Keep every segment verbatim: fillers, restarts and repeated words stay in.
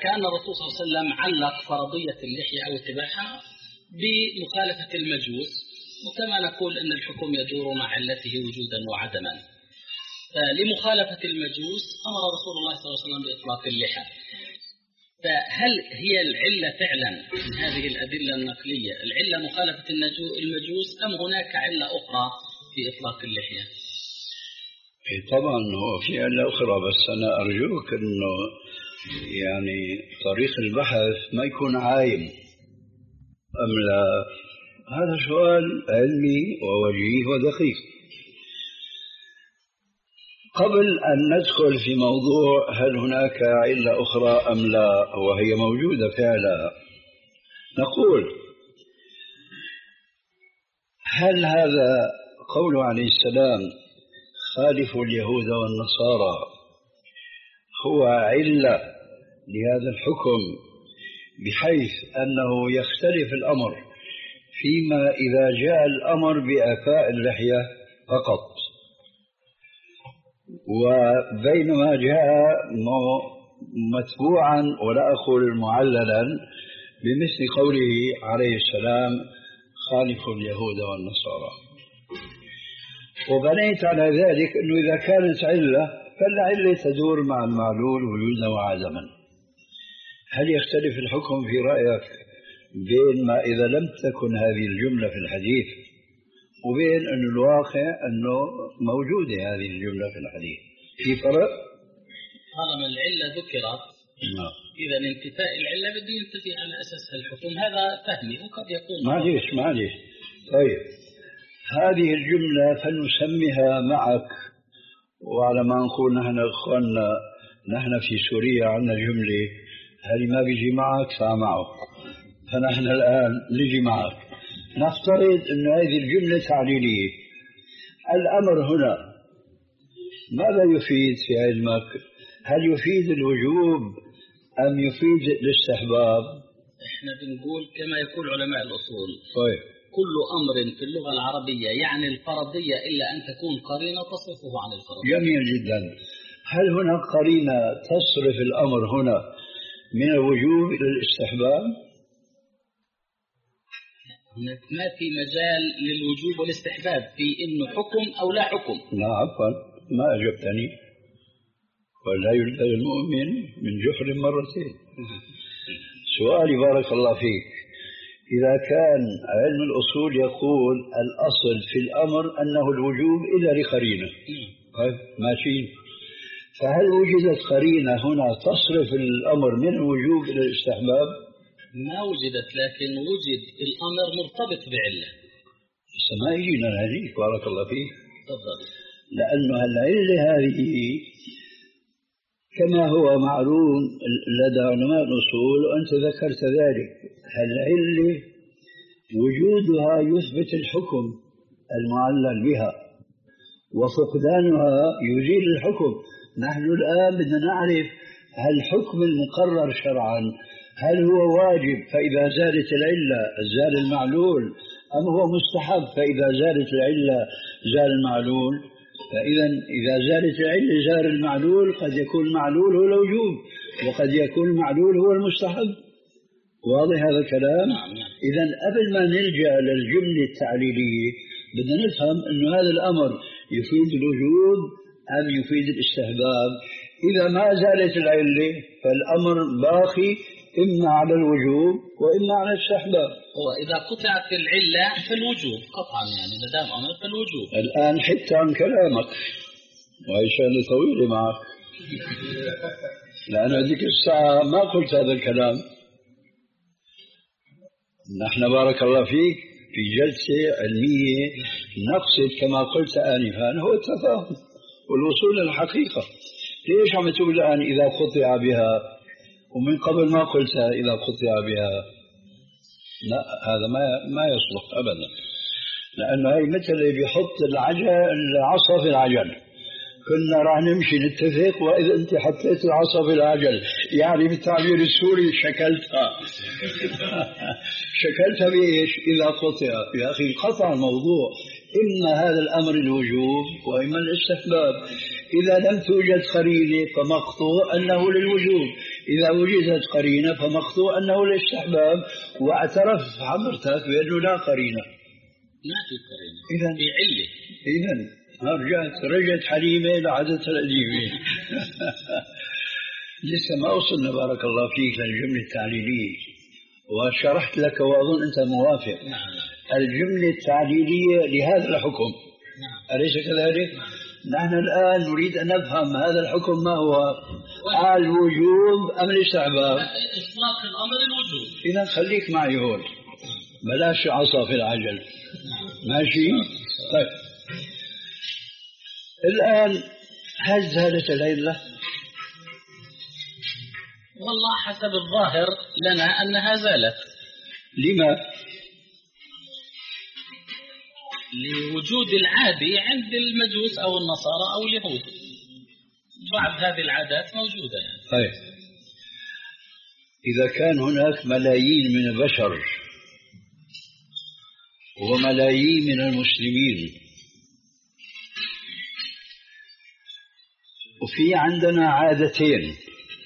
كان الرسول صلى الله عليه وسلم علق فرضية اللحية أو اتباعها بمخالفة المجوس، وكما نقول أن الحكم يدور مع علته وجودا وعدما. لمخالفة المجوس أمر رسول الله صلى الله عليه وسلم بإطلاق اللحى. فهل هي العلة فعلا من هذه الأدلة النقلية العلة مخالفة المجوس أم هناك علة أخرى في إطلاق اللحية؟ طبعا هو في علة أخرى، بس أنا أرجوك أنه يعني طريق البحث ما يكون عايم أم لا. هذا سؤال علمي ووجيه ودقيق. قبل أن ندخل في موضوع هل هناك علة أخرى أم لا وهي موجودة فعلا، نقول هل هذا قوله عليه السلام خالفوا اليهود والنصارى هو علة لهذا الحكم، بحيث أنه يختلف الأمر فيما إذا جاء الأمر بإعفاء اللحية فقط، وبينما جاء متبوعا ولا أقول معللا بمثل قوله عليه السلام خالفوا اليهود والنصارى. وبنيت على ذلك أنه إذا كانت علة فالعلة تدور مع المعلول وجودا وعدما. هل يختلف الحكم في رأيك بين ما إذا لم تكن هذه الجملة في الحديث وبين أن الواقع أنه موجودة هذه الجملة في الحديث؟ في فرق؟ طالما العلة ذكرت إذا انتفاء العلة بده ينتفي على أساس الحكم. هذا فهمي وقد يكون معليش معليش. طيب هذه الجملة فلنسميها معك، وعلى ما نقول نحن أخواننا نحن في سوريا عندنا جملة هذه ما بيجي معك فمعه، فنحن الآن نجي معك. نفترض أن هذه الجملة تعليلية. الأمر هنا ماذا يفيد في علمك؟ هل يفيد الوجوب أم يفيد الاستحباب؟ إحنا بنقول كما يقول علماء الأصول طيب. كل أمر في اللغة العربية يعني الفرضية إلا أن تكون قرينة تصرفه عن الفرضية. جميل جدا. هل هناك قرينة تصرف الأمر هنا من الوجوب إلى الاستحباب؟ ما في مجال للوجوب والاستحباب في إنه حكم أو لا حكم. لا عفوا ما أجبتني. ولا يلد المؤمن من جحر مرتين. سؤالي بارك الله فيك، إذا كان علم الأصول يقول الأصل في الأمر أنه الوجوب إلا لقرينة ماشي، فهل وجدت قرينة هنا تصرف الأمر من الوجوب إلى الاستحباب؟ ما وجدت، لكن وجد الأمر مرتبط بعلة. ما يجينا هذه بارك الله فيك. تفضل. لأنه العلة هذه كما هو معلوم لدى علماء الأصول وأنت ذكرت ذلك، العلة وجودها يثبت الحكم المعلل بها وفقدانها يزيل الحكم. نحن الآن بدنا نعرف هل الحكم المقرر شرعا هل هو واجب فإذا زالت العلة زال المعلول، أم هو مستحب فإذا زالت العلة زال المعلول؟ فإذا إذا زالت العلة زال المعلول، قد يكون المعلول هو الوجوب وقد يكون المعلول هو المستحب. واضح هذا الكلام؟ إذا قبل ما نلجأ للجملة التعليلية بدنا نفهم أن هذا الأمر يفيد الوجوب أم يفيد الاستحباب. إذا ما زالت العلة فالأمر باقي إما على الوجوب وإما على الاستحباب. هو إذا قطعت العلة فالوجوب قطعا، يعني ما دام أمر فالوجوب. الآن حتى عن كلامك وهي شغلة طويلة معك لأن هذيك الساعة ما قلت هذا الكلام. نحن بارك الله فيك في جلسة علمية نقصد كما قلت آنفا هو التفاهم والوصول للحقيقة. ليش عم تقول الآن إذا قطع بها ومن قبل ما قلت إذا قطع بها؟ لا، هذا ما ما يصلح أبدا، لأنه هي مثل اللي بيحط العجل العصا في العجل. كنا راح نمشي نتفق وإذا أنت حطيت العصا في العجل، يعني بالتعبير السوري شكلتها شكلتها بإيش؟ إذا قطع. يا أخي قطع الموضوع، إما هذا الأمر الوجوب وإما الاستحباب. إذا لم توجد قرينة فمقطوع أنه للوجوب، إذا وجدت قرينة فمقطوع أنه الاستحباب، واعترف حضرتك بأنه لا قرينة. ما في قرينة، إذن في علة. إذن رجعت رجعت حليمة لعادتها القديمة. لسه ما وصلنا بارك الله فيك للجملة التعليلية، وشرحت لك وأظن أنت موافق. نعم. الجملة التعليلية لهذا الحكم. نعم. أليس كذلك؟ نعم. نحن الآن نريد أن نفهم هذا الحكم ما هو، الوجوب أم الاستحباب؟ إطلاق الأمر الوجوب. إذا خليك معي هون، بلاش عصا في العجل. ماشي؟ طيب الآن هل زالت العلة؟ والله حسب الظاهر لنا أنها زالت. لما؟ لوجود العادي عند المجوس أو النصارى أو اليهود، بعض هذه العادات موجودة يعني. طيب إذا كان هناك ملايين من البشر وملايين من المسلمين، وفي عندنا عادتين،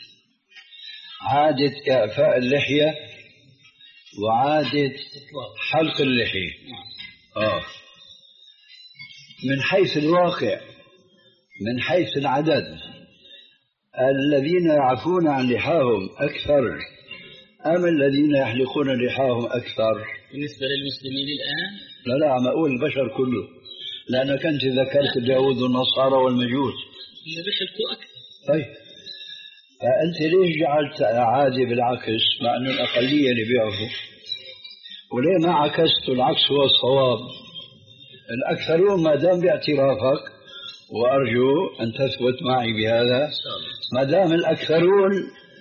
عادة إعفاء اللحية وعادة حلق اللحية. آه. من حيث الواقع، من حيث العدد، الذين يعفون عن لحاهم أكثر أم الذين يحلقون لحاهم أكثر؟ بالنسبة للمسلمين الآن؟ لا لا، عم أقول البشر كله، لأنك أنت ذكرت اليهود والنصارى والمجوس اللي بيحلقوا أكثر. طيب فأنت ليش جعلت عادي بالعكس مع أنه الأقلية اللي بيعرفوا؟ وليه ما عكست العكس هو الصواب؟ الأكثرون ما دام باعترافك، وأرجو أن تثبت معي بهذا، ما دام الأكثرون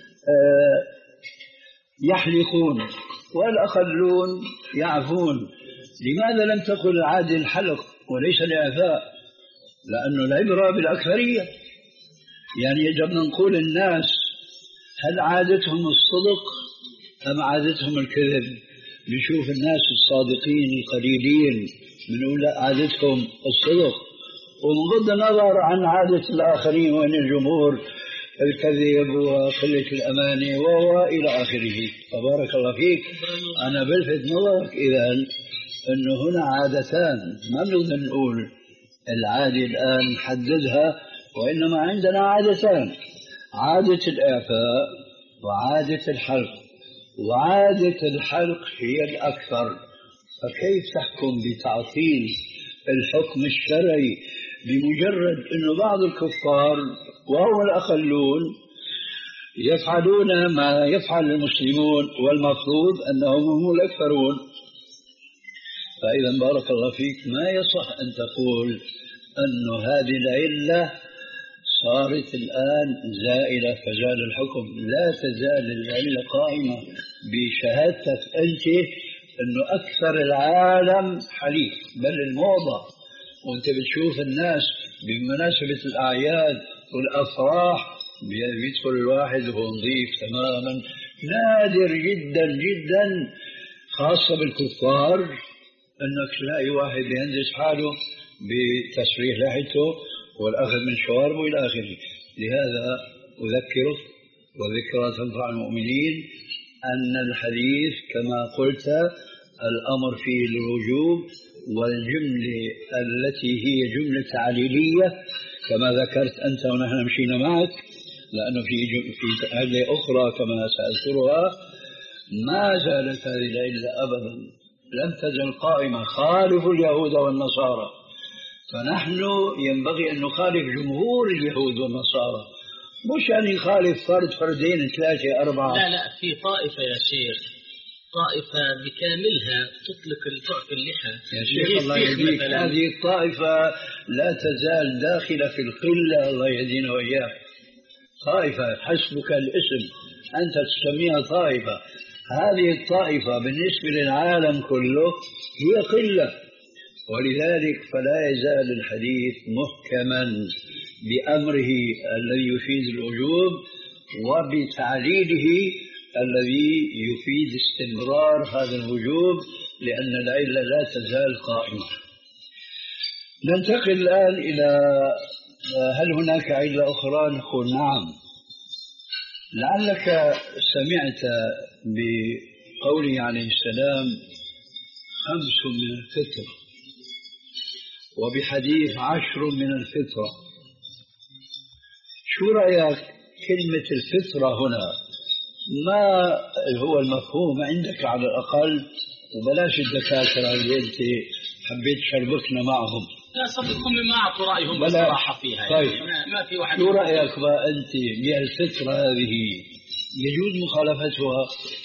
يحلقون والأقلون يعفون، لماذا لم تقل العادي الحلق وليس الإعفاء؟ لأنه العبرة بالأكثرية. يعني يجب أن نقول الناس هل عادتهم الصدق أم عادتهم الكذب؟ نشوف الناس الصادقين القليلين بنقول عادتهم الصدق، ونغض النظر عن عادة الآخرين وإن الجمهور الكذب وقلة الأمانة وإلى آخره. تبارك الله فيك. أنا بلفت نظرك إذن أنه هنا عادتان، ما بنقدر نقول العادة الآن حددها، وإنما عندنا عادتان، عادة الإعفاء وعادة الحلق، وعادة الحلق هي الأكثر. فكيف تحكم بتعطيل الحكم الشرعي بمجرد أن بعض الكفار وهم الأقلون يفعلون ما يفعل المسلمون والمفروض أنهم هم الأكثرون؟ فإذا بارك الله فيك ما يصح أن تقول أن هذه العلة صارت الآن زائلة فزال الحكم. لا تزال العلة قائمة بشهادتك أنت أنه أكثر العالم حليف، بل الموضة، وأنت بتشوف الناس بمناسبة الأعياد والأفراح بيدخل الواحد وهو نظيف تماما. نادر جدا جدا خاصة بالكفار أنك تلاقي واحد يهندس حاله بتسريح لحيته والأخذ من شواربه إلى آخره. لهذا أذكرك وذكرى تنفع المؤمنين أن الحديث كما قلت الأمر فيه الوجوب، والجملة التي هي جملة تعليلية كما ذكرت أنت ونحن مشينا معك، لأنه في في عدة أخرى كما سأذكرها ما زالت هذه العلة أبدا، لم تزل قائمة. خالف اليهود والنصارى، فنحن ينبغي أن نخالف جمهور اليهود والنصارى، مش أن نخالف فرد فردين ثلاثة أربعة. لا لا، في طائفة يا شيخ، طائفة بكاملها تطلق تعطي اللحى يا شيخ الله يهديك. هذه الطائفة لا تزال داخلة في القلة، الله يهدينا وإياك. طائفة حسبك الاسم، أنت تسميها طائفة. هذه الطائفة بالنسبة للعالم كله هي قلة، ولذلك فلا يزال الحديث محكما بأمره الذي يفيد الوجوب وبتعليله الذي يفيد استمرار هذا الوجوب، لأن العلة لا تزال قائمة. ننتقل الآن إلى هل هناك علة أخرى؟ نقول نعم، لعلك سمعت بقوله عليه السلام خمس من الفطرة، وبحديث عشر من الفطرة. شو رأيك كلمة الفطرة هنا؟ ما هو المفهوم عندك على الأقل؟ وبلاش الدكاترة اللي أنت حبيت تشربكنا معهم. لا صدقكم ما أعطوا رأيهم بصراحة فيها. طيب يعني ما في واحد. شو رأيك بقى أنت بالفطرة هذه؟ يجوز مخالفتها؟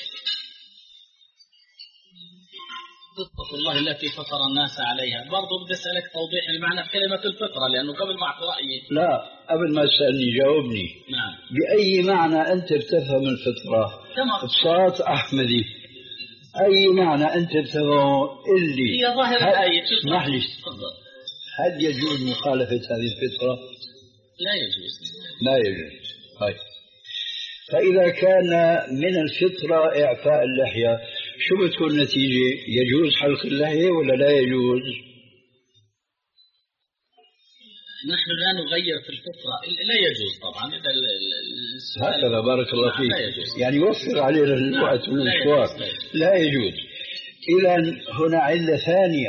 فطرة الله التي فطر الناس عليها. برضو بدي أسألك توضيح المعنى بكلمة الفطرة، لأنه قبل ما أعطي رأيي. لا قبل ما تسألني جاوبني. نعم. بأي معنى أنت بتفهم الفطرة؟ بصوت أحمدي، أي معنى أنت بتفهمه اللي هي ظاهر الآية؟ اسمح لي، هل يجوز مخالفة هذه الفطرة؟ لا يجوز. لا يجوز. طيب فإذا كان من الفطرة إعفاء اللحية، شو بتكون النتيجة؟ يجوز حلق اللحية ولا لا يجوز؟ نحن لا نغير في الفطرة، لا يجوز طبعا. إذا هكذا بارك الله فيك، يعني يوفر علينا الوقت والمشوار. لا يجوز. إذا هنا علة ثانية،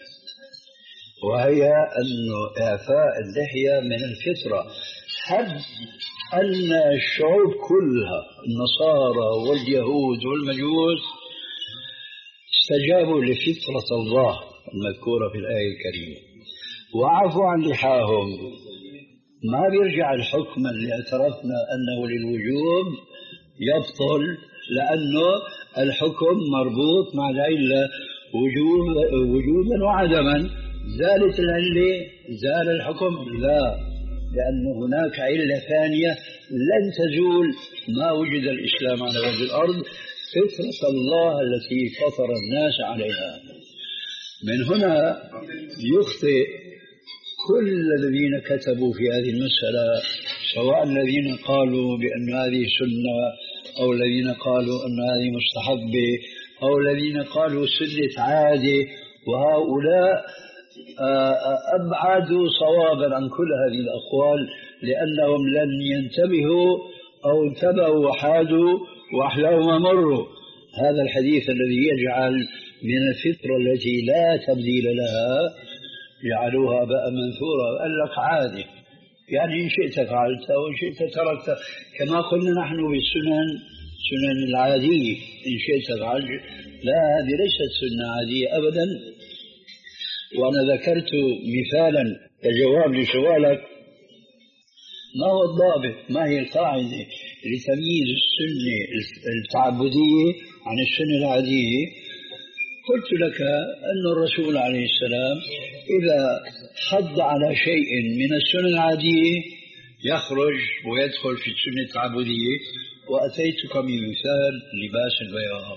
وهي أن إعفاء اللحية من الفطرة. هل أن الشعوب كلها النصارى واليهود والمجوس استجابوا لفطرة الله المذكورة في الآية الكريمة وعفوا عن لحاهم، ما بيرجع الحكم اللي اعترفنا أنه للوجوب يبطل، لأنه الحكم مربوط مع العلة وجودا وعدما. زالت العلة زال الحكم؟ لا، لأن هناك علة ثانية لن تزول ما وجد الإسلام على وجه الأرض، فطرة الله التي فطر الناس عليها. من هنا يخطئ كل الذين كتبوا في هذه المسألة، سواء الذين قالوا بأن هذه سنة أو الذين قالوا أن هذه مستحبة أو الذين قالوا سنة عادة، وهؤلاء أبعدوا صوابا عن كل هذه الأقوال، لأنهم لم ينتبهوا أو انتبهوا وحادوا وأحلاهم مروا. هذا الحديث الذي يجعل من الفطرة التي لا تبديل لها جعلوها بقى منثورة. قال لك عادي، يعني إن شئت فعلت وإن شئت تركت، كما قلنا نحن بالسنن سنن العادية، إن شئت فعلت. لا، هذه ليست سنة عادية أبدا. وأنا ذكرت مثالا كجواب لسؤالك، ما هو الضابط، ما هي القاعدة لتمييز السنة التعبدية عن السنة العادية؟ قلت لك أن الرسول عليه السلام إذا حض على شيء من السنة العادية يخرج ويدخل في السنة التعبدية. وأتيتك بمثال لباس البياض،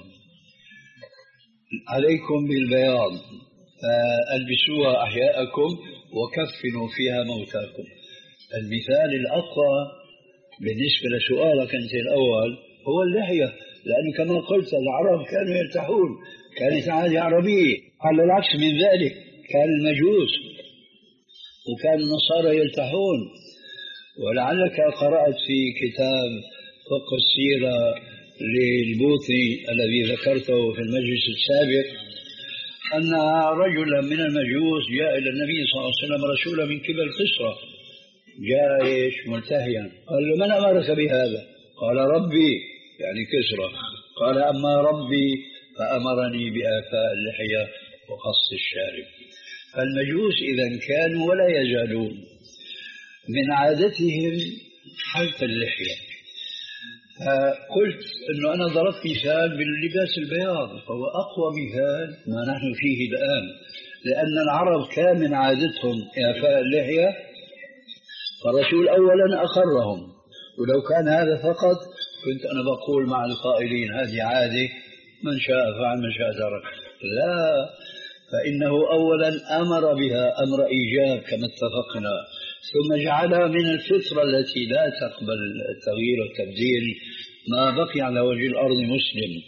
عليكم بالبياض فألبسوها أحياءكم وكفنوا فيها موتاكم. المثال الأقوى بالنسبة لسؤالك أنت الأول هو اللحية، لأن كما قلت العرب كانوا يرتاحون، كانت عادة عربية. على العكس من ذلك كان المجوس وكان النصارى يلتحون. ولعلك قرأت في كتاب فقه السيرة للبوطي الذي ذكرته في المجلس السابق أن رجلا من المجوس جاء إلى النبي صلى الله عليه وسلم رسولا من قبل كسرى، جاء إيش ملتهيا. قال له من أمرك بهذا؟ قال ربي، يعني كسرى. قال أما ربي فأمرني بآفاء اللحية وقص الشارب. فالمجوس إذا كانوا ولا يزالون من عادتهم حلق اللحية. فقلت أنه أنا ضربت مثال باللباس البياض، فهو أقوى مثال ما نحن فيه الآن، لأن العرب كان من عادتهم إعفاء اللحية، فالرسول أولا أقرهم. ولو كان هذا فقط كنت أنا بقول مع القائلين هذه عادة من شاء فعل من شاء ترك. لا، فإنه أولا أمر بها أمر إيجاب كما اتفقنا، ثم جعلها من الفطرة التي لا تقبل التغيير والتبديل ما بقي على وجه الأرض مسلم.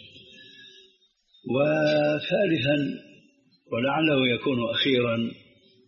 وثالثا ولعله يكون أخيرا،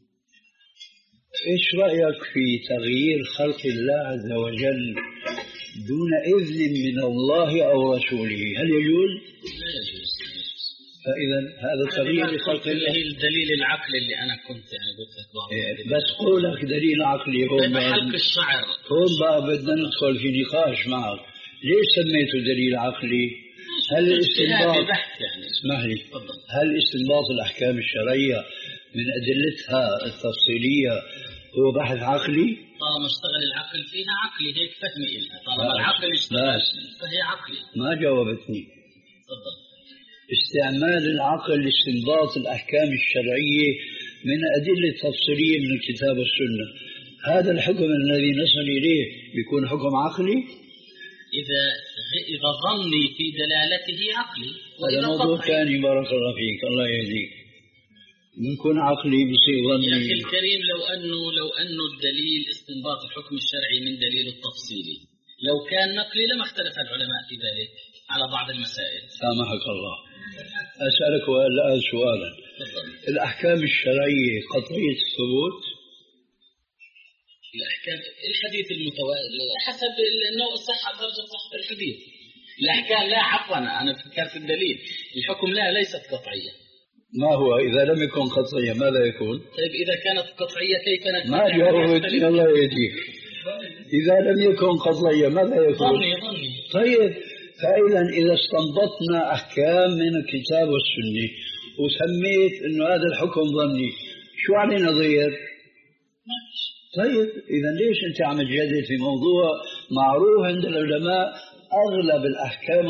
إيش رأيك في تغيير خلق الله عز وجل دون إذن من الله أو رسوله هل يجوز؟ لا يجوز. فإذا هذا تغيير لخلق الله. هي الدليل العقلي اللي أنا كنت يعني قلت لك إيه بس قولك دليل عقلي هون حلق الشعر هون بقى بدنا ندخل في نقاش معك. ليش سميته دليل عقلي؟ هل الاستنباط يعني اسمح لي هل استنباط الأحكام الشرعية من أدلتها التفصيلية هو بحث عقلي؟ طالما اشتغل العقل فيها عقلي هيك فهمي إلها. طالما العقل اشتغل فهي عقلي. ما جاوبتني. تفضل. استعمال العقل لاستنباط الأحكام الشرعية من أدلة تفصيلية من الكتاب والسنة، هذا الحكم الذي نصل إليه بيكون حكم عقلي؟ إذا إذا ظني في دلالته عقلي. هذا موضوع ثاني بارك الله فيك الله يهديك. ممكن عقلي بصير ظني. يا أخي الكريم لو أنه لو أنه الدليل استنباط الحكم الشرعي من دليل التفصيلي لو كان نقلي لما اختلف العلماء في ذلك على بعض المسائل. سامحك الله. أسألك الآن سؤالا. الأحكام الشرعية قطعية الثبوت؟ الأحكام الحديث المتواتر حسب النوع الصحة درجة صحة الحديث. الأحكام لا عفوا أنا فكرت الدليل الحكم لا ليست قطعية. ما هو إذا لم يكن قطعية ماذا يكون؟ طيب إذا كانت قطعية كيف نتفق؟ ما جاوبت الله يهديك. إذا لم يكن قطعية ماذا يكون؟ ظني ظني. طيب فإذا إذا استنبطنا أحكام من الكتاب والسنة وسميت إنه هذا الحكم ظني شو علينا ضير؟ طيب إذا ليش أنت عم تجادل في موضوع معروف عند العلماء أغلب الأحكام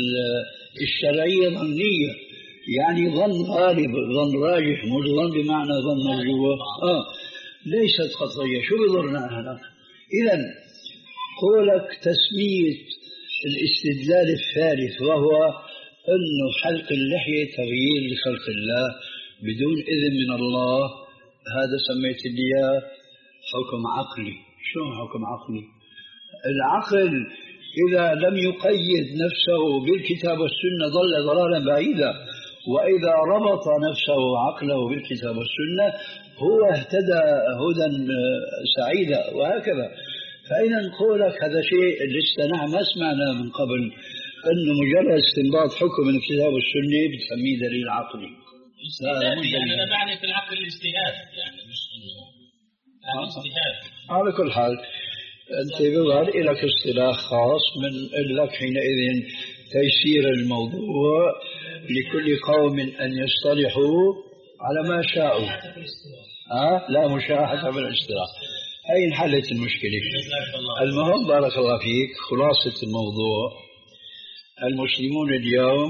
الشرعية ظنية، يعني ظن غالب ظن راجح مش ظن بمعنى ظن مرجوح. آه ليست قطعية. شو بضرنا هنا؟ إذا قولك تسمية الاستدلال الثالث وهو أنه حلق اللحية تغيير لخلق الله بدون إذن من الله، هذا سميت لي حكم عقلي. شو حكم عقلي؟ العقل إذا لم يقيد نفسه بالكتاب والسنة ضل ضلالا بعيدا، وإذا ربط نفسه عقله بالكتاب والسنة هو اهتدى هدى سعيدا وهكذا. فإذا نقولك هذا شيء لسه نحن ما سمعنا من قبل أنه مجرد استنباط حكم من الكتاب والسنة بتسميه دليل عقلي. يعني أنا بعني في العقل الاجتهاد يعني مش إنه الاجتهاد. على كل حال أنت بظهر لك اصطلاح خاص من لك حينئذ تيسير الموضوع لكل قوم أن يصطلحوا على ما شاءوا. أه؟ لا مشاحة بالاصطلاح. هاي انحلت المشكلة. المهم بارك الله فيك خلاصة الموضوع المسلمون اليوم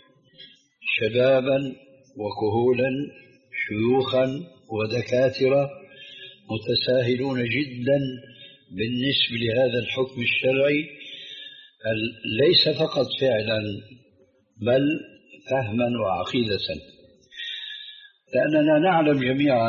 شبابا وكهولا شيوخا ودكاترة متساهلون جدا بالنسبة لهذا الحكم الشرعي ليس فقط فعلا بل فهما وعقيدة، لأننا نعلم جميعا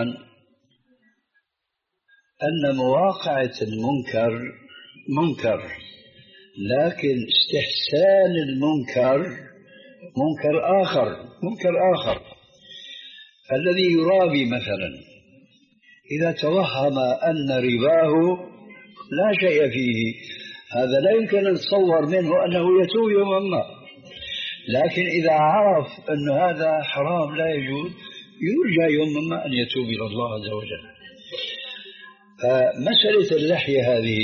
أن مواقعة المنكر منكر، لكن استحسان المنكر منكر آخر منكر آخر. الذي يرابي مثلا إذا توهم أن رباه لا شيء فيه هذا لا يمكن أن نتصور منه أنه يتوب يوما ما، لكن إذا عرف أن هذا حرام لا يجوز يرجى يوما ما أن يتوب إلى الله عز وجل. فمسألة اللحية هذه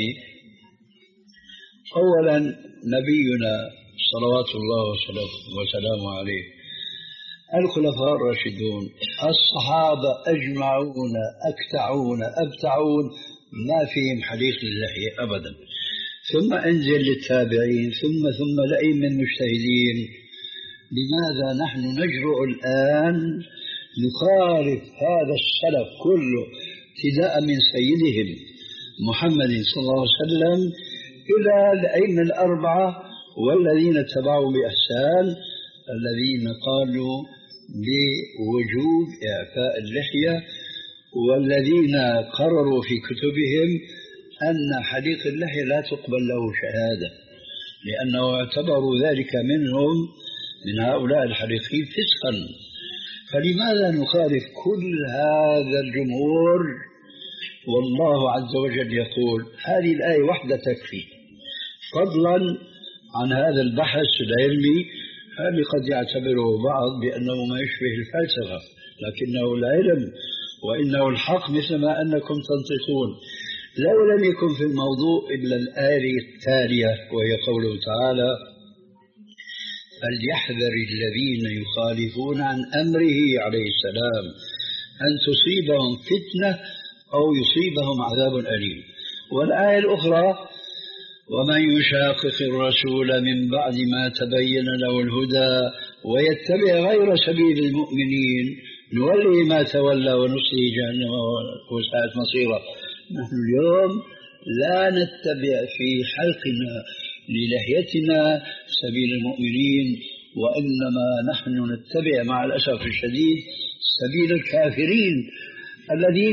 أولا نبينا صلوات الله وسلامه عليه الخلفاء الراشدون الصحابة أجمعون أكتعون أبتعون ما فيهم حليق للحية أبدا، ثم انزل للتابعين ثم ثم لأئمة المجتهدين. لماذا نحن نجرؤ الآن نخالف هذا السلف كله ابتداء من سيدهم محمد صلى الله عليه وسلم إلى الأئمة الأربعة والذين اتبعوا بإحسان الذين قالوا بوجوب إعفاء اللحية، والذين قرروا في كتبهم أن حليق اللحية لا تقبل له شهادة لأنه اعتبروا ذلك منهم من هؤلاء الحليقين فسقا. فلماذا نخالف كل هذا الجمهور والله عز وجل يقول هذه الآية وحدة تكفي فضلا عن هذا البحث العلمي الذي قد يعتبره بعض بأنه ما يشبه الفلسفة، لكنه العلم وإنه الحق مثل ما أنكم تنطقون. لو لم يكن في الموضوع إلا الآية التالية وهي قوله تعالى: فليحذر الذين يخالفون عن أمره عليه السلام أن تصيبهم فتنة أو يصيبهم عذاب أليم. والآية الأخرى: ومن يشاقق الرسول من بعد ما تبين له الهدى ويتبع غير سبيل المؤمنين نولي ما تولى ونصلي جهنم وساءت مصيره. نحن اليوم لا نتبع في حلقنا للحيتنا سبيل المؤمنين، وإنما نحن نتبع مع الأسف الشديد سبيل الكافرين الذين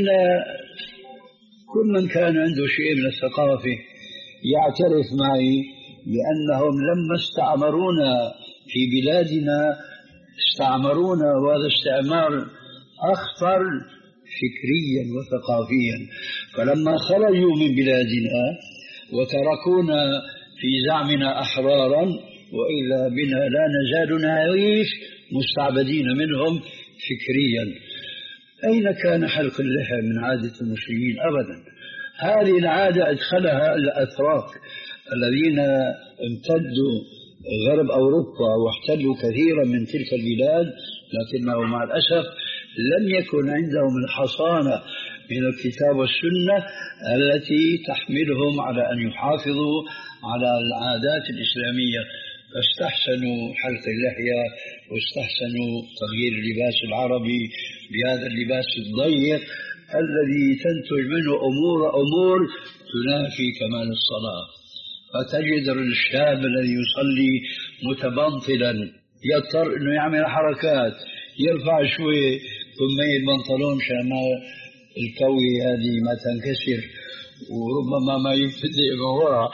كل من كان عنده شيء من الثقافة يعترف معي بأنهم لما استعمرونا في بلادنا استعمرونا، وهذا استعمار أخطر فكريا وثقافيا. فلما خرجوا من بلادنا وتركونا في زعمنا أحرارا، وإلا بنا لا نزال نعيش مستعبدين منهم فكريا. أين كان حلق اللحى من عادة المسلمين؟ أبدا. هذه العادة أدخلها الأتراك الذين امتدوا غرب أوروبا واحتلوا كثيرا من تلك البلاد، لكنه مع الأسف لم يكن عندهم الحصانة من الكتاب والسنة التي تحملهم على أن يحافظوا على العادات الإسلامية، فاستحسنوا حلق اللحية واستحسنوا تغيير اللباس العربي بهذا اللباس الضيق الذي تنتج منه أمور أمور تنافي كمال الصلاة. فتجد الشاب الذي يصلي متبنطلا يضطر أنه يعمل حركات، يرفع شوي كمية البنطلون شان الكوي هذه ما تنكسر، وربما ما يبتدئ من وراء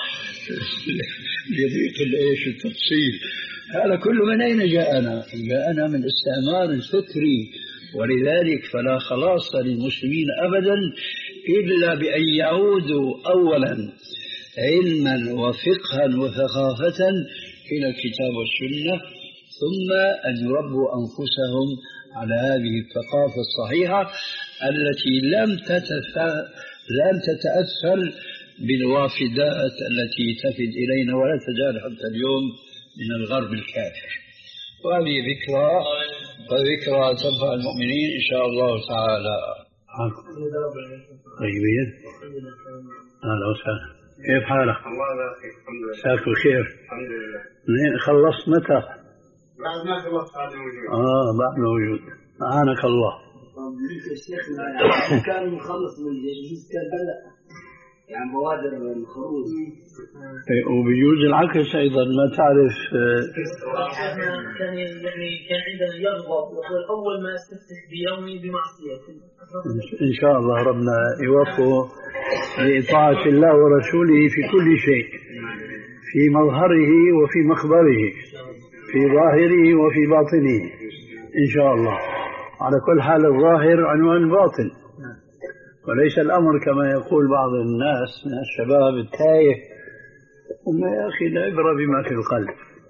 يضيق الايش التفصيل. هذا كله من أين جاءنا؟ جاءنا من الاستعمار الفكري. ولذلك فلا خلاص للمسلمين أبدا إلا بأن يعودوا أولا علما وفقها وثقافة إلى الكتاب والسنة، ثم أن يربوا أنفسهم على هذه الثقافة الصحيحة التي لم لم تتأثر بالوافدات التي تفد إلينا ولا تزال حتى اليوم من الغرب الكافر. وهذه ذكرى وذكرى تنفع المؤمنين إن شاء الله تعالى. طيبين، أهلا وسهلا، كيف حالك؟ مساك الخير. الحمد لله. خلصت متى؟ بعد ما خلصت بعد الوجود. آه بعد الوجود. أعانك الله. شيخنا يعني كان مخلص من الجيش كان بدأ يعني بوادر الخروج. وبيجوز العكس أيضا، ما تعرف. كان يعني كان عندنا يغضب يقول أول ما استفتح بيومي بمعصية. إن شاء الله ربنا يوفقه لإطاعة الله ورسوله في كل شيء، في مظهره وفي مخبره، في ظاهره وفي باطنه إن شاء الله. على كل حال الظاهر عنوان الباطن، وليس الأمر كما يقول بعض الناس من الشباب التايه، هم يا أخي العبرة بما في القلب.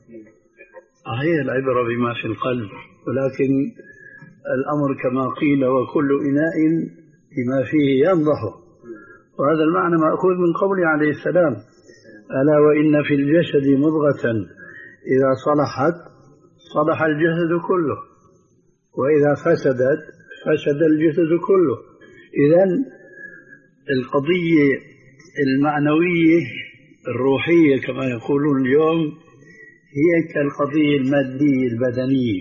هي العبرة بما في القلب، ولكن الأمر كما قيل وكل إناء بما فيه ينضح. وهذا المعنى مأخوذ من قوله عليه السلام: ألا وإن في الجسد مضغة إذا صلحت صلح الجسد كله، وإذا فسدت فسد الجسد كله. إذن القضية المعنوية الروحية كما يقولون اليوم هي كالقضية المادية البدنية.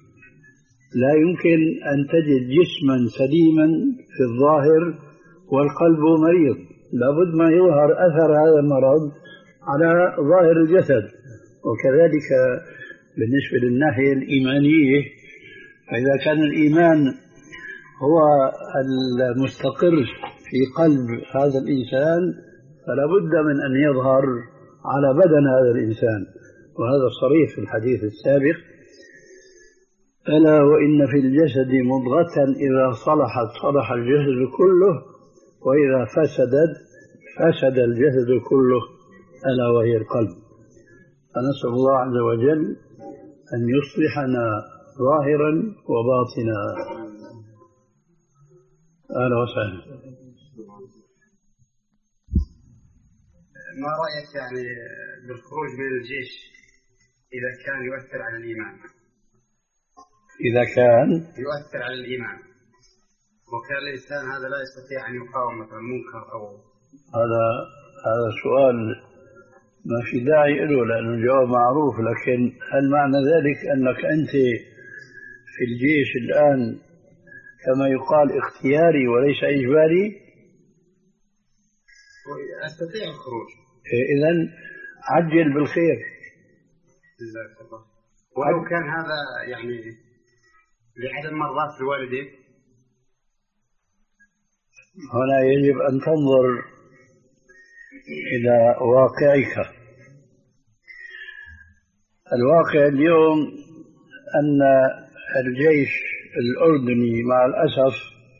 لا يمكن أن تجد جسما سليما في الظاهر والقلب مريض، لابد ما يظهر أثر هذا المرض على ظاهر الجسد. وكذلك بالنسبة للناحية الإيمانية، فإذا كان الإيمان هو المستقر في قلب هذا الإنسان فلا بد من أن يظهر على بدن هذا الإنسان، وهذا صريح في الحديث السابق: ألا وإن في الجسد مضغة إذا صلحت صلح الجسد كله، وإذا فسدت فسد الجسد كله، ألا وهي القلب. فنسأل الله عز وجل أن يصلحنا ظاهرا وباطنا. أهلا وسهلا. ما رأيك يعني بالخروج من الجيش إذا كان يؤثر على الإيمان؟ إذا كان يؤثر على الإيمان وكان الإنسان هذا لا يستطيع أن يقاوم مثلا منكر أو هذا هذا سؤال ما في داعي له لأنه الجواب معروف، لكن هل معنى ذلك أنك أنت في الجيش الآن كما يقال اختياري وليس إجباري؟ أستطيع الخروج. إذن عجل بالخير. ولو كان هذا يعني لعدم مرضات الوالدين. هنا يجب أن تنظر إلى واقعك. الواقع اليوم أن الجيش الأردني مع الأسف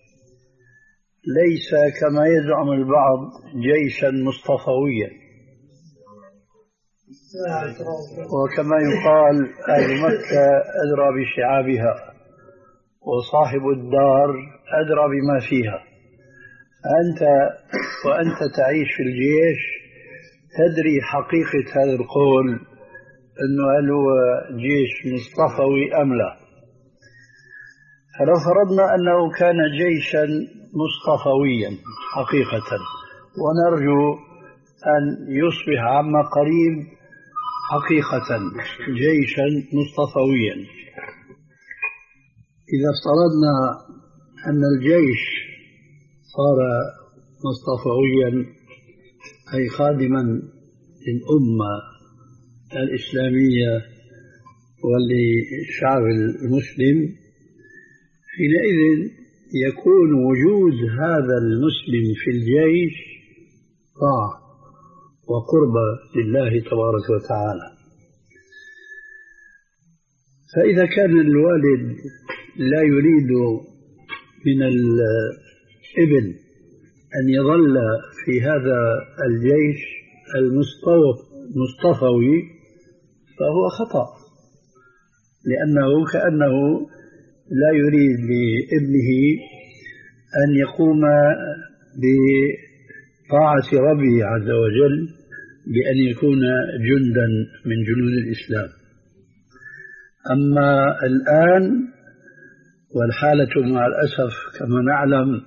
ليس كما يزعم البعض جيشا مصطفويا، وكما يقال أهل مكة أدرى بشعابها وصاحب الدار أدرى بما فيها. أنت وأنت تعيش في الجيش تدري حقيقة هذا القول أنه هل هو جيش مصطفوي أم لا. فلو فرضنا أنه كان جيشا مصطفويا حقيقة، ونرجو أن يصبح عما قريب حقيقة جيشا مصطفويا، إذا افترضنا أن الجيش صار مصطفويا أي خادما للأمة الإسلامية وللشعب المسلم، حينئذ يكون وجود هذا المسلم في الجيش طاعة وقربة لله تبارك وتعالى. فإذا كان الوالد لا يريد من الابن أن يظل في هذا الجيش المصطفوي فهو خطأ، لأنه كأنه لا يريد لابنه أن يقوم بطاعة ربه عز وجل بأن يكون جندا من جنود الإسلام. أما الآن والحالة مع الأسف كما نعلم،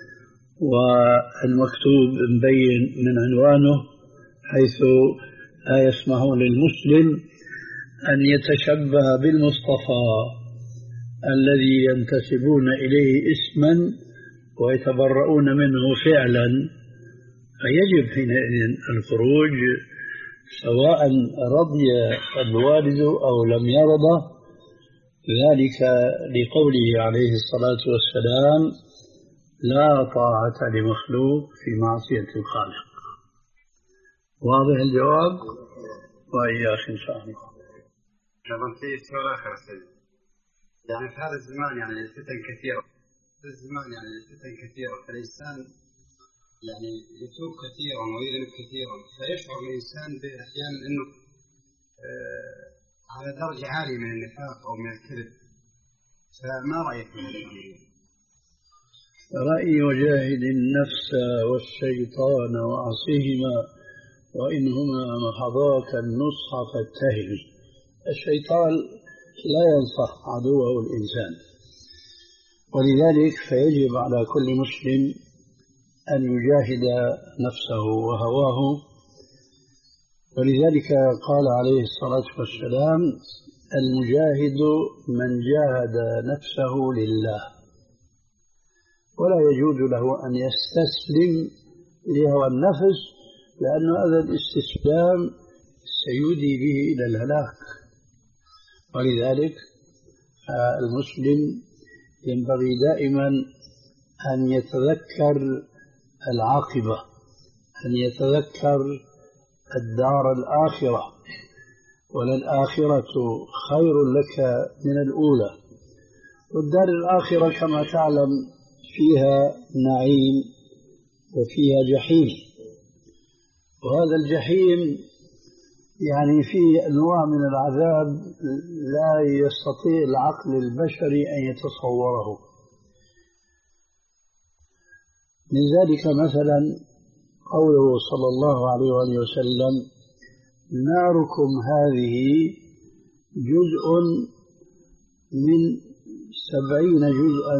والمكتوب مبين من عنوانه حيث لا يسمحون للمسلم أن يتشبه بالمصطفى الذي ينتسبون إليه اسما ويتبرؤون منه فعلا، فيجب حينئذ الخروج سواء رضي الوالد أو لم يرضى، ذلك لقوله عليه الصلاة والسلام: لا طاعة لمخلوق في معصية الخالق. واضح الجواب؟ وإياك إن شاء الله. طبعا في سؤال آخر سيدي، يعني في هذا الزمان يعني الفتن كثيرة، في الزمان يعني الفتن كثيرة، فالإنسان يعني يتوب كثيرا ويذنب كثيرا، فيشعر الإنسان بأحيانا أنه آه على درجة عالية من النفاق أو من الكذب، فما رأيك في هذا؟ رأيي: وجاهد النفس والشيطان وعصيهما وإنهما محضاك النصح فاتهم. الشيطان لا ينصح عدوه الإنسان، ولذلك فيجب على كل مسلم أن يجاهد نفسه وهواه. ولذلك قال عليه الصلاة والسلام: المجاهد من جاهد نفسه لله، ولا يجوز له أن يستسلم لهوى النفس، لأن هذا الاستسلام سيودي به إلى الهلاك. ولذلك المسلم ينبغي دائما أن يتذكر العاقبة، أن يتذكر الدار الآخرة، وللآخرة خير لك من الأولى. والدار الآخرة كما تعلم فيها نعيم وفيها جحيم، وهذا الجحيم يعني في أنواع من العذاب لا يستطيع العقل البشري أن يتصوره. لذلك مثلا قوله صلى الله عليه وآله وسلم: ناركم هذه جزء من سبعين جزءا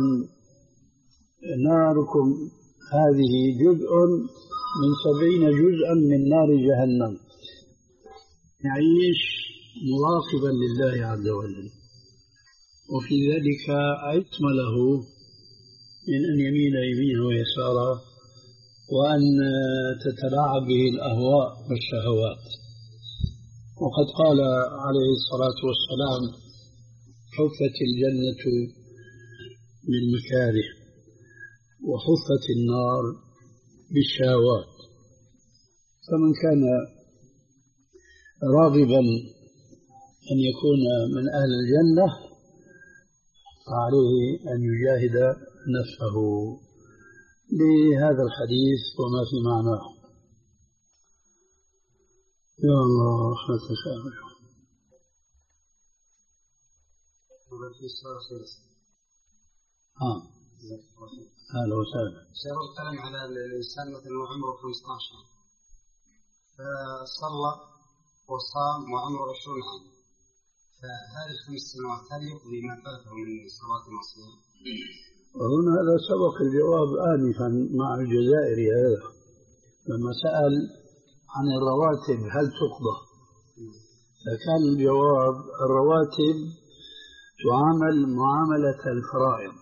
ناركم هذه جزء من سبعين جزءا من نار جهنم. يعيش مراقبا لله عز وجل، وفي ذلك عتم له من أن يميل يمينه ويساره وأن تتلاعب به الأهواء والشهوات. وقد قال عليه الصلاة والسلام: حفت الجنة بالمكاره وحفت النار بالشهوات. فمن كان راغبا أن يكون من أهل الجنة فعليه أن يجاهد نفسه بهذا الحديث وما في معناه. يا الله لا تسامح. ها هلا وسهلا. شيخ الكلام على الإنسان مثلا وعمره خمسة عشر فصلى وصام وعمره عشرون عام، فهذه الخمس سنوات هل يقضي ما فاته من صلاة وصيام؟ هنا هذا سبق الجواب آنفا مع الجزائري هذا لما سأل عن الرواتب هل تقضى، فكان الجواب: الرواتب تعامل معاملة الفرائض،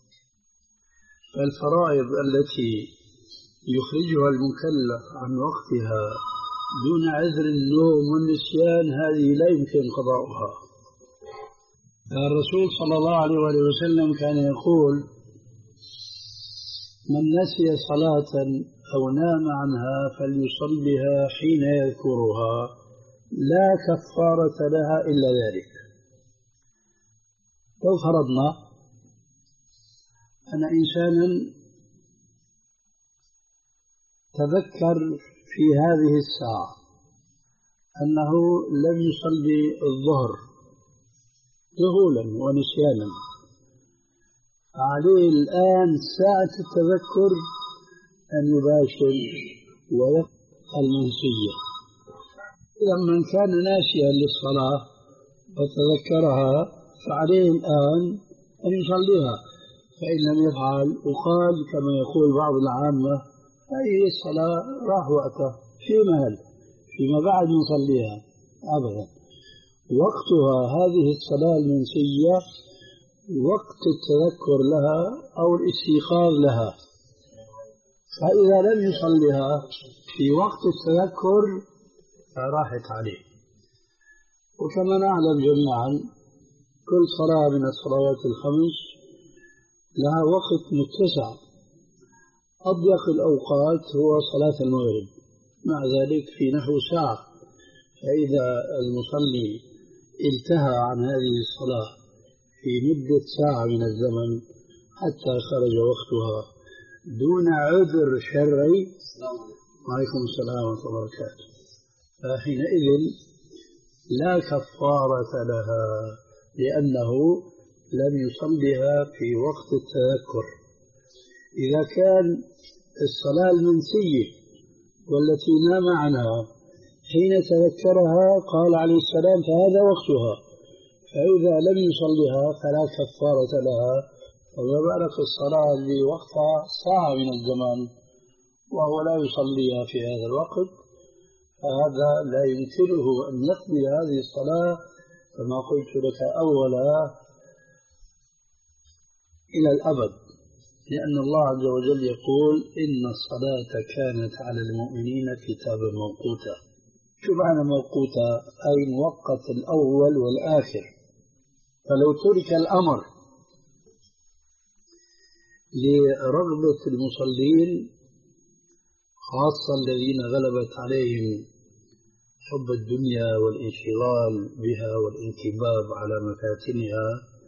فالفرائض التي يخرجها المكلف عن وقتها دون عذر النوم والنسيان هذه لا يمكن قضاؤها. الرسول صلى الله عليه وسلم كان يقول: من نسي صلاة أو نام عنها فليصلها حين يذكرها لا كفارة لها إلا ذلك. لو فرضنا أن إنسانا تذكر في هذه الساعة أنه لم يصلي الظهر ذهولا ونسيانا، عليه الآن ساعة التذكر أن يباشر ويقضي المنسية. إذا من كان ناسيا للصلاة وتذكرها فعليه الآن أن يصليها، فإن لم يفعل وقال كما يقول بعض العامة: هذه الصلاة راح وقتها في مال فيما بعد نصليها. أبدا، وقتها هذه الصلاة المنسية وقت التذكر لها أو الاستيقاظ لها، فإذا لم يصلها في وقت التذكر فراحت عليه. وكما نعلم جميعا كل صلاة من الصلوات الخمس لها وقت متسع، أضيق الأوقات هو صلاة المغرب، مع ذلك في نحو ساعة، فإذا المصلي انتهى عن هذه الصلاة في مدة ساعة من الزمن حتى خرج وقتها دون عذر شرعي، وعليكم السلام ورحمة الله وبركاته، فحينئذ لا كفارة لها لأنه لم يصلها في وقت التذكر. إذا كان الصلاة المنسية والتي نام عنها حين تذكرها قال عليه السلام فهذا وقتها، فإذا لم يصلها فلا كفارة لها، فما بالك الصلاة اللي وقتها ساعة من الزمان وهو لا يصليها في هذا الوقت، فهذا لا يمكنه أن يقضي هذه الصلاة كما قلت لك أولا إلى الأبد، لأن الله عز وجل يقول: إن الصلاة كانت على المؤمنين كتابا موقوتا. شو معنى موقوتا؟ أي موقت الأول والآخر. فلو ترك الأمر لرغبة المصلين خاصة الذين غلبت عليهم حب الدنيا والانشغال بها والانكباب على مفاتنها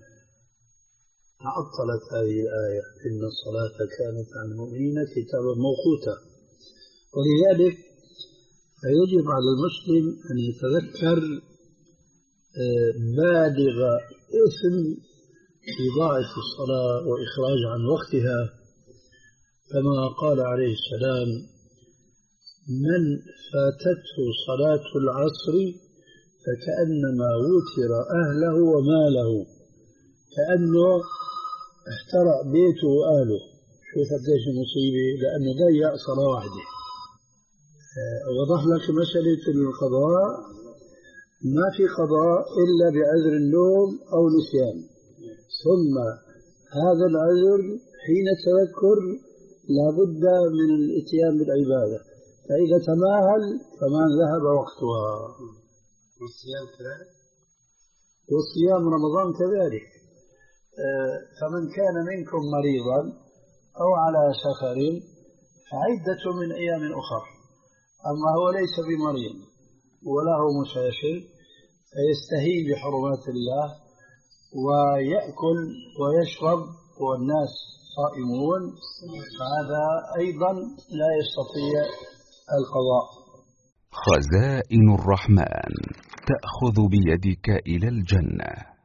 تعطلت هذه الآية: إن الصلاة كانت على المؤمنين كتابا موقوتا. ولذلك فيجب على المسلم أن يتذكر بالغ إثم إضاعة الصلاة وإخراج عن وقتها، كما قال عليه السلام: من فاتته صلاة العصر فكأنما وتر أهله وماله، كأنه احترق بيته وأهله. شوف قديش المصيبة، لأنه ضيع صلاة واحدة. وضح لك مسألة القضاء، ما في قضاء إلا بعذر النوم أو نسيان، ثم هذا العذر حين تذكر لابد من الاتيان بالعبادة، فإذا تماهل فما ذهب وقتها. والصيام كذلك؟ والصيام رمضان كذلك. فمن كان منكم مريضا أو على سفر فعدة من أيام أخر. أما هو ليس بمريض ولا هو مسافر فيستهين بحرمات الله ويأكل ويشرب والناس صائمون، فهذا أيضا لا يستطيع القضاء. خزائن الرحمن تأخذ بيدك إلى الجنة.